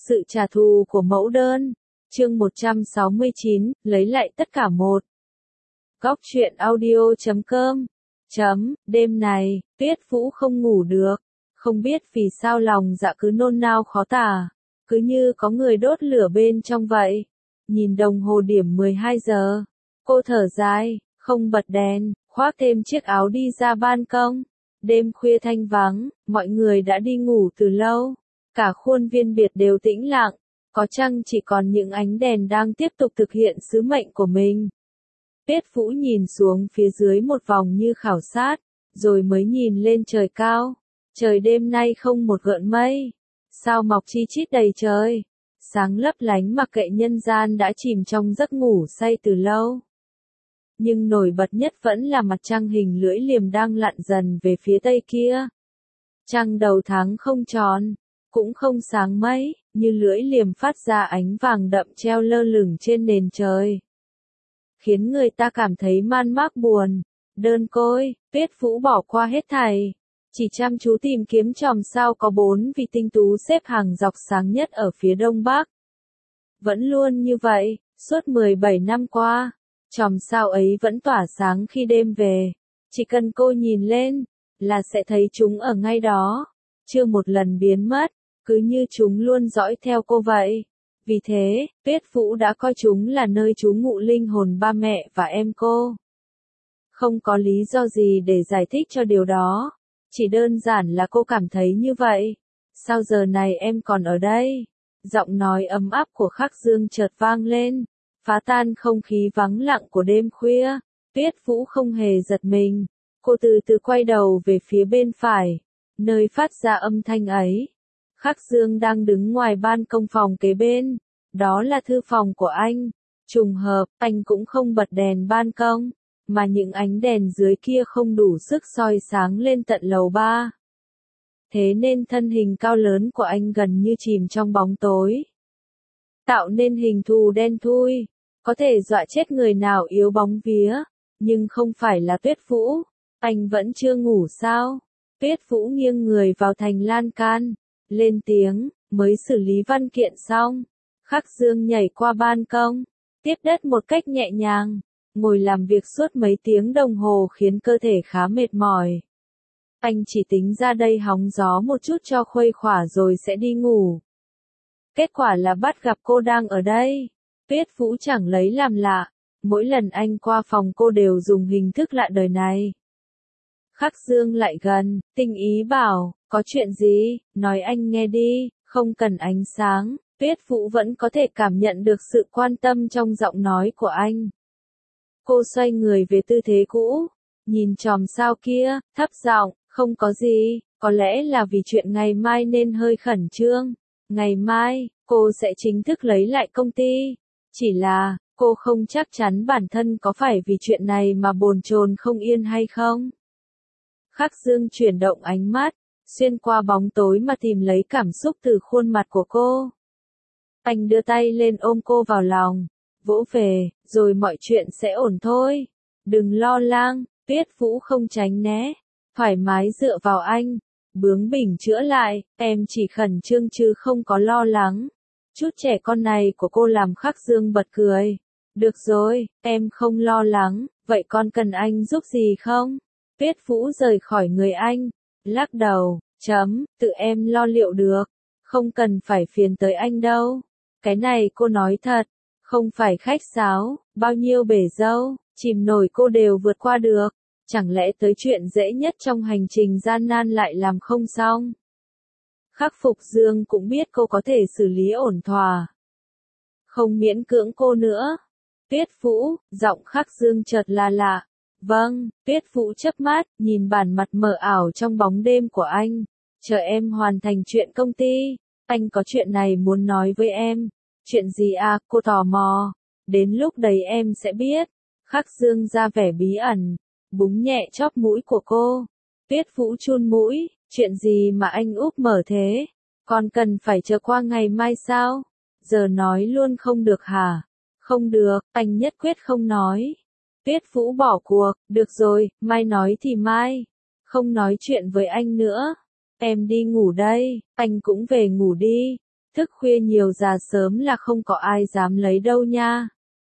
Sự trả thù của mẫu đơn. Chương 169, lấy lại tất cả một. Góc truyện audio.com. Đêm này, Tuyết Vũ không ngủ được. Không biết vì sao lòng dạ cứ nôn nao khó tả. Cứ như có người đốt lửa bên trong vậy. Nhìn đồng hồ điểm 12 giờ. Cô thở dài, không bật đèn, khoác thêm chiếc áo đi ra ban công. Đêm khuya thanh vắng, mọi người đã đi ngủ từ lâu. Cả khuôn viên biệt đều tĩnh lặng, có chăng chỉ còn những ánh đèn đang tiếp tục thực hiện sứ mệnh của mình. Tuyết Vũ nhìn xuống phía dưới một vòng như khảo sát, rồi mới nhìn lên trời cao. Trời đêm nay không một gợn mây, sao mọc chi chít đầy trời, sáng lấp lánh mặc kệ nhân gian đã chìm trong giấc ngủ say từ lâu. Nhưng nổi bật nhất vẫn là mặt trăng hình lưỡi liềm đang lặn dần về phía tây kia. Trăng đầu tháng không tròn, cũng không sáng mấy, như lưỡi liềm phát ra ánh vàng đậm treo lơ lửng trên nền trời. Khiến người ta cảm thấy man mác buồn, đơn côi. Tuyết Vũ bỏ qua hết thảy, chỉ chăm chú tìm kiếm chòm sao có 4 vì tinh tú xếp hàng dọc sáng nhất ở phía đông bắc. Vẫn luôn như vậy, suốt 17 năm qua, chòm sao ấy vẫn tỏa sáng khi đêm về. Chỉ cần cô nhìn lên, là sẽ thấy chúng ở ngay đó, chưa một lần biến mất, cứ như chúng luôn dõi theo cô vậy. Vì thế, Tuyết Vũ đã coi chúng là nơi trú ngụ linh hồn ba mẹ và em cô. Không có lý do gì để giải thích cho điều đó, chỉ đơn giản là cô cảm thấy như vậy. Sao giờ này em còn ở đây? Giọng nói ấm áp của Khắc Dương chợt vang lên, phá tan không khí vắng lặng của đêm khuya. Tuyết Vũ không hề giật mình, cô từ từ quay đầu về phía bên phải, nơi phát ra âm thanh ấy. Khắc Dương đang đứng ngoài ban công phòng kế bên, đó là thư phòng của anh. Trùng hợp, anh cũng không bật đèn ban công, mà những ánh đèn dưới kia không đủ sức soi sáng lên tận lầu 3. Thế nên thân hình cao lớn của anh gần như chìm trong bóng tối, tạo nên hình thù đen thui, có thể dọa chết người nào yếu bóng vía, nhưng không phải là Tuyết Vũ. Anh vẫn chưa ngủ sao? Tuyết Vũ nghiêng người vào thành lan can, lên tiếng, mới xử lý văn kiện xong. Khắc Dương nhảy qua ban công, tiếp đất một cách nhẹ nhàng, ngồi làm việc suốt mấy tiếng đồng hồ khiến cơ thể khá mệt mỏi. Anh chỉ tính ra đây hóng gió một chút cho khuây khỏa rồi sẽ đi ngủ. Kết quả là bắt gặp cô đang ở đây. Tuyết Vũ chẳng lấy làm lạ, mỗi lần anh qua phòng cô đều dùng hình thức lạ đời này. Khắc Dương lại gần, tinh ý bảo, có chuyện gì, nói anh nghe đi, không cần ánh sáng. Tuyết Vũ vẫn có thể cảm nhận được sự quan tâm trong giọng nói của anh. Cô xoay người về tư thế cũ, nhìn chòm sao kia, thấp giọng, không có gì, có lẽ là vì chuyện ngày mai nên hơi khẩn trương. Ngày mai, cô sẽ chính thức lấy lại công ty. Chỉ là, cô không chắc chắn bản thân có phải vì chuyện này mà bồn chồn không yên hay không. Khắc Dương chuyển động ánh mắt, xuyên qua bóng tối mà tìm lấy cảm xúc từ khuôn mặt của cô. Anh đưa tay lên ôm cô vào lòng, vỗ về, rồi mọi chuyện sẽ ổn thôi. Đừng lo lắng. Tuyết Vũ không tránh né, thoải mái dựa vào anh, bướng bỉnh chữa lại, em chỉ khẩn trương chứ không có lo lắng. Chút trẻ con này của cô làm Khắc Dương bật cười. Được rồi, em không lo lắng, vậy con cần anh giúp gì không? Tuyết Vũ rời khỏi người anh, lắc đầu, tự em lo liệu được, không cần phải phiền tới anh đâu. Cái này cô nói thật, không phải khách sáo, bao nhiêu bể dâu, chìm nổi cô đều vượt qua được, chẳng lẽ tới chuyện dễ nhất trong hành trình gian nan lại làm không xong. Khắc Phục Dương cũng biết cô có thể xử lý ổn thỏa, không miễn cưỡng cô nữa. Tuyết Vũ, giọng Khắc Dương chợt là lạ. Vâng. Tuyết Vũ chớp mắt, nhìn bản mặt mờ ảo trong bóng đêm của anh. Chờ em hoàn thành chuyện công ty, anh có chuyện này muốn nói với em. Chuyện gì à, cô tò mò. Đến lúc đấy em sẽ biết. Khắc Dương ra vẻ bí ẩn, búng nhẹ chóp mũi của cô. Tuyết Vũ chun mũi, chuyện gì mà anh úp mở thế? Còn cần phải chờ qua ngày mai sao? Giờ nói luôn không được hả? Không được, anh nhất quyết không nói. Tuyết Vũ bỏ cuộc, được rồi, mai nói thì mai. Không nói chuyện với anh nữa. Em đi ngủ đây, anh cũng về ngủ đi. Thức khuya nhiều già sớm là không có ai dám lấy đâu nha.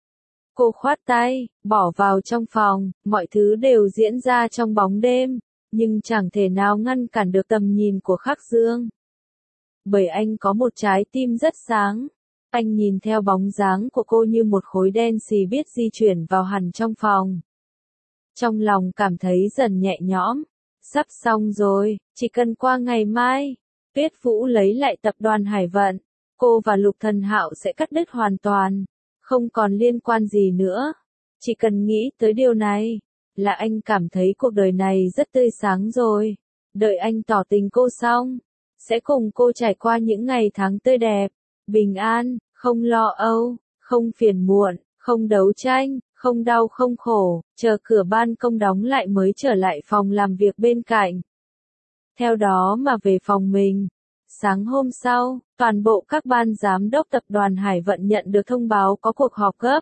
Cô khoát tay, bỏ vào trong phòng, mọi thứ đều diễn ra trong bóng đêm, nhưng chẳng thể nào ngăn cản được tầm nhìn của Khắc Dương. Bởi anh có một trái tim rất sáng. Anh nhìn theo bóng dáng của cô như một khối đen xì biết di chuyển vào hẳn trong phòng. Trong lòng cảm thấy dần nhẹ nhõm. Sắp xong rồi, chỉ cần qua ngày mai, Tuyết Vũ lấy lại tập đoàn Hải Vận, cô và Lục Thần Hạo sẽ cắt đứt hoàn toàn, không còn liên quan gì nữa. Chỉ cần nghĩ tới điều này, là anh cảm thấy cuộc đời này rất tươi sáng rồi. Đợi anh tỏ tình cô xong, sẽ cùng cô trải qua những ngày tháng tươi đẹp, bình an, không lo âu, không phiền muộn, không đấu tranh, không đau không khổ, chờ cửa ban công đóng lại mới trở lại phòng làm việc bên cạnh. Theo đó mà về phòng mình. Sáng hôm sau, toàn bộ các ban giám đốc tập đoàn Hải Vận nhận được thông báo có cuộc họp gấp.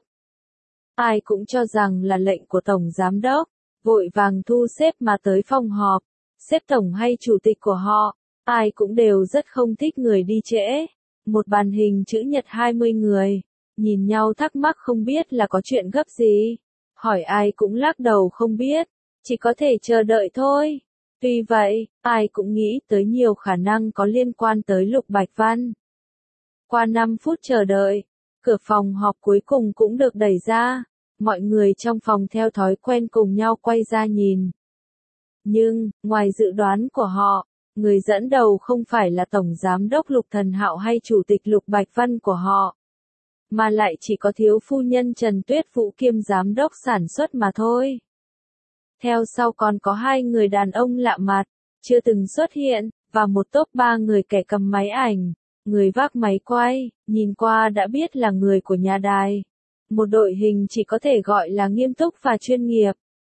Ai cũng cho rằng là lệnh của tổng giám đốc, vội vàng thu xếp mà tới phòng họp. Sếp tổng hay chủ tịch của họ, ai cũng đều rất không thích người đi trễ. Một bàn hình chữ nhật 20 người, nhìn nhau thắc mắc không biết là có chuyện gấp gì. Hỏi ai cũng lắc đầu không biết, chỉ có thể chờ đợi thôi. Tuy vậy, ai cũng nghĩ tới nhiều khả năng có liên quan tới Lục Bạch Văn. Qua 5 phút chờ đợi, cửa phòng họp cuối cùng cũng được đẩy ra. Mọi người trong phòng theo thói quen cùng nhau quay ra nhìn. Nhưng, ngoài dự đoán của họ, người dẫn đầu không phải là Tổng Giám đốc Lục Thần Hạo hay Chủ tịch Lục Bạch Văn của họ, mà lại chỉ có thiếu phu nhân Trần Tuyết Vũ kiêm Giám đốc sản xuất mà thôi. Theo sau còn có 2 người đàn ông lạ mặt, chưa từng xuất hiện, và một tốp 3 người kẻ cầm máy ảnh, người vác máy quay, nhìn qua đã biết là người của nhà đài. Một đội hình chỉ có thể gọi là nghiêm túc và chuyên nghiệp.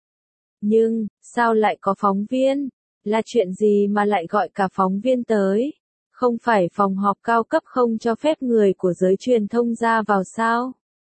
Nhưng, sao lại có phóng viên? Là chuyện gì mà lại gọi cả phóng viên tới? Không phải phòng họp cao cấp không cho phép người của giới truyền thông ra vào sao?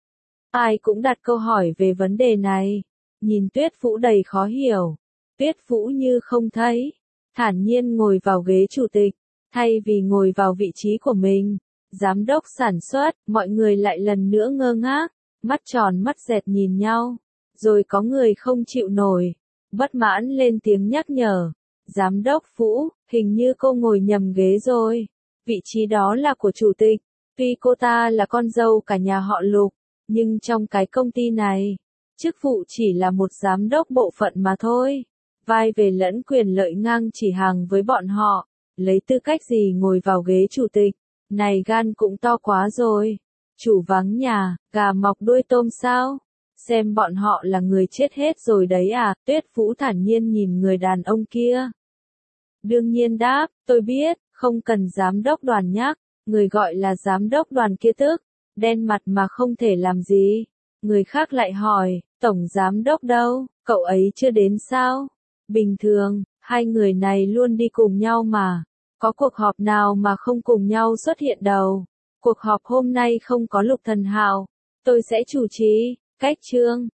Ai cũng đặt câu hỏi về vấn đề này. Nhìn Tuyết Vũ đầy khó hiểu. Tuyết Vũ như không thấy. Thản nhiên ngồi vào ghế chủ tịch. Thay vì ngồi vào vị trí của mình. Giám đốc sản xuất, mọi người lại lần nữa ngơ ngác. Mắt tròn mắt dẹt nhìn nhau. Rồi có người không chịu nổi. Bất mãn lên tiếng nhắc nhở. Giám đốc Vũ, hình như cô ngồi nhầm ghế rồi. Vị trí đó là của chủ tịch. Tuy cô ta là con dâu cả nhà họ Lục, nhưng trong cái công ty này, chức vụ chỉ là một giám đốc bộ phận mà thôi. Vai về lẫn quyền lợi ngang chỉ hàng với bọn họ. Lấy tư cách gì ngồi vào ghế chủ tịch? Này gan cũng to quá rồi. Chủ vắng nhà, gà mọc đuôi tôm sao? Xem bọn họ là người chết hết rồi đấy à? Tuyết Vũ thản nhiên nhìn người đàn ông kia. Đương nhiên đáp, tôi biết, không cần giám đốc đoàn nhắc. Người gọi là giám đốc đoàn kia tức, đen mặt mà không thể làm gì. Người khác lại hỏi, tổng giám đốc đâu, cậu ấy chưa đến sao? Bình thường, 2 người này luôn đi cùng nhau mà. Có cuộc họp nào mà không cùng nhau xuất hiện đâu. Cuộc họp hôm nay không có Lục Thần Hạo, tôi sẽ chủ trì. Cách chương